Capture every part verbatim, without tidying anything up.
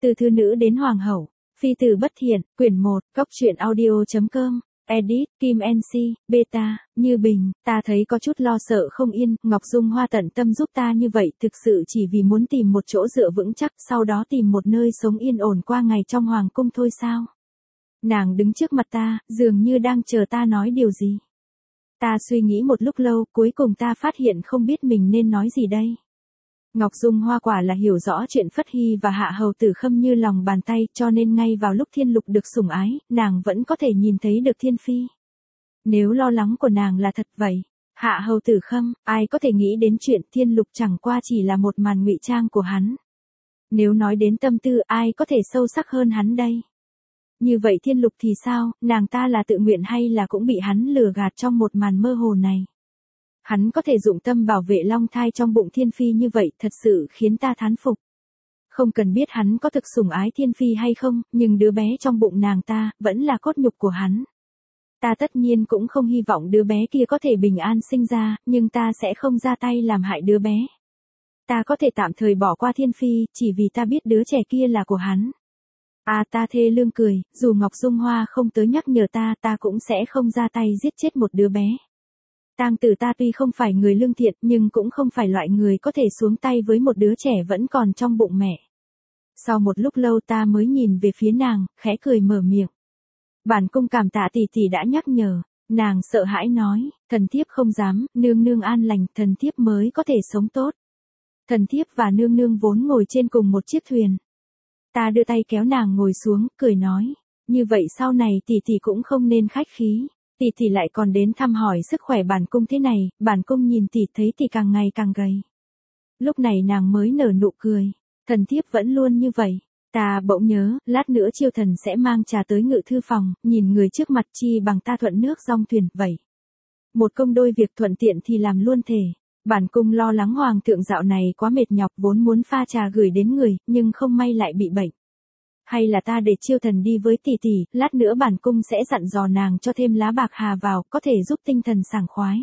Từ thư nữ đến hoàng hậu, phi tử bất thiện, quyển một, góc truyện audio.com, edit, Kim en xê, beta, Như Bình, ta thấy có chút lo sợ không yên, Ngọc Dung Hoa tận tâm giúp ta như vậy thực sự chỉ vì muốn tìm một chỗ dựa vững chắc, sau đó tìm một nơi sống yên ổn qua ngày trong hoàng cung thôi sao? Nàng đứng trước mặt ta, dường như đang chờ ta nói điều gì. Ta suy nghĩ một lúc lâu, cuối cùng ta phát hiện không biết mình nên nói gì đây. Ngọc Dung Hoa quả là hiểu rõ chuyện Phất Hy và Hạ Hầu Tử Khâm như lòng bàn tay, cho nên ngay vào lúc Thiên Lục được sủng ái, nàng vẫn có thể nhìn thấy được Thiên Phi. Nếu lo lắng của nàng là thật vậy, Hạ Hầu Tử Khâm, ai có thể nghĩ đến chuyện Thiên Lục chẳng qua chỉ là một màn ngụy trang của hắn. Nếu nói đến tâm tư, ai có thể sâu sắc hơn hắn đây? Như vậy Thiên Lục thì sao, nàng ta là tự nguyện hay là cũng bị hắn lừa gạt trong một màn mơ hồ này? Hắn có thể dụng tâm bảo vệ long thai trong bụng Thiên Phi như vậy thật sự khiến ta thán phục. Không cần biết hắn có thực sủng ái Thiên Phi hay không, nhưng đứa bé trong bụng nàng ta vẫn là cốt nhục của hắn. Ta tất nhiên cũng không hy vọng đứa bé kia có thể bình an sinh ra, nhưng ta sẽ không ra tay làm hại đứa bé. Ta có thể tạm thời bỏ qua Thiên Phi, chỉ vì ta biết đứa trẻ kia là của hắn. À ta thê lương cười, dù Ngọc Dung Hoa không tới nhắc nhở ta, ta cũng sẽ không ra tay giết chết một đứa bé. Tang tử ta tuy không phải người lương thiện, nhưng cũng không phải loại người có thể xuống tay với một đứa trẻ vẫn còn trong bụng mẹ. Sau một lúc lâu ta mới nhìn về phía nàng, khẽ cười mở miệng. Bản cung cảm tạ tỷ tỷ đã nhắc nhở. Nàng sợ hãi nói, thần thiếp không dám, nương nương an lành, thần thiếp mới có thể sống tốt. Thần thiếp và nương nương vốn ngồi trên cùng một chiếc thuyền. Ta đưa tay kéo nàng ngồi xuống, cười nói, như vậy sau này tỷ tỷ cũng không nên khách khí. Tỷ tỷ lại còn đến thăm hỏi sức khỏe bản cung thế này, bản cung nhìn tỷ thấy tỷ càng ngày càng gầy. Lúc này nàng mới nở nụ cười, thần thiếp vẫn luôn như vậy. Ta bỗng nhớ, lát nữa Chiêu Thần sẽ mang trà tới ngự thư phòng, nhìn người trước mặt chi bằng ta thuận nước dong thuyền, vậy. Một công đôi việc thuận tiện thì làm luôn thể. Bản cung lo lắng hoàng thượng dạo này quá mệt nhọc vốn muốn pha trà gửi đến người, nhưng không may lại bị bệnh. Hay là ta để Chiêu Thần đi với tỷ tỷ, lát nữa bản cung sẽ dặn dò nàng cho thêm lá bạc hà vào, có thể giúp tinh thần sảng khoái.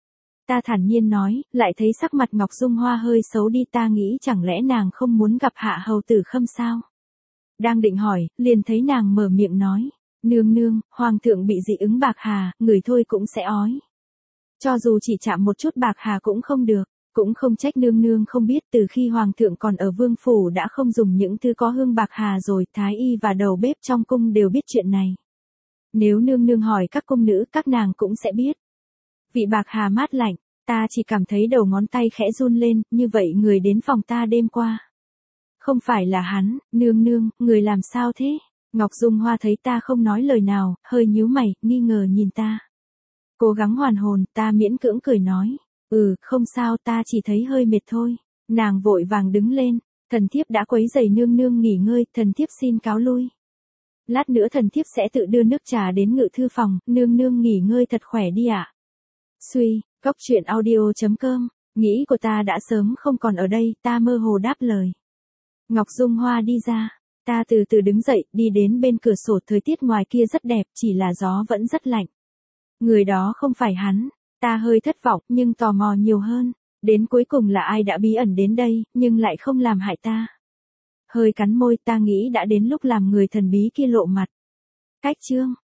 Ta thản nhiên nói, lại thấy sắc mặt Ngọc Dung Hoa hơi xấu đi, ta nghĩ chẳng lẽ nàng không muốn gặp Hạ Hầu Tử Khâm sao? Đang định hỏi, liền thấy nàng mở miệng nói, nương nương, hoàng thượng bị dị ứng bạc hà, người thôi cũng sẽ ói. Cho dù chỉ chạm một chút bạc hà cũng không được. Cũng không trách nương nương không biết, từ khi hoàng thượng còn ở vương phủ đã không dùng những thứ có hương bạc hà rồi, thái y và đầu bếp trong cung đều biết chuyện này. Nếu nương nương hỏi các cung nữ, các nàng cũng sẽ biết. Vị bạc hà mát lạnh, ta chỉ cảm thấy đầu ngón tay khẽ run lên, như vậy người đến phòng ta đêm qua. Không phải là hắn, nương nương, người làm sao thế? Ngọc Dung Hoa thấy ta không nói lời nào, hơi nhíu mày, nghi ngờ nhìn ta. Cố gắng hoàn hồn, ta miễn cưỡng cười nói. Ừ, không sao, ta chỉ thấy hơi mệt thôi. Nàng vội vàng đứng lên, thần thiếp đã quấy rầy nương nương nghỉ ngơi, thần thiếp xin cáo lui. Lát nữa thần thiếp sẽ tự đưa nước trà đến ngự thư phòng, nương nương nghỉ ngơi thật khỏe đi ạ. À? Suy, góc truyện audio.com, nghĩ của ta đã sớm không còn ở đây, ta mơ hồ đáp lời. Ngọc Dung Hoa đi ra, ta từ từ đứng dậy, đi đến bên cửa sổ, thời tiết ngoài kia rất đẹp, chỉ là gió vẫn rất lạnh. Người đó không phải hắn. Ta hơi thất vọng, nhưng tò mò nhiều hơn. Đến cuối cùng là ai đã bí ẩn đến đây, nhưng lại không làm hại ta. Hơi cắn môi, ta nghĩ đã đến lúc làm người thần bí kia lộ mặt. Cách chương.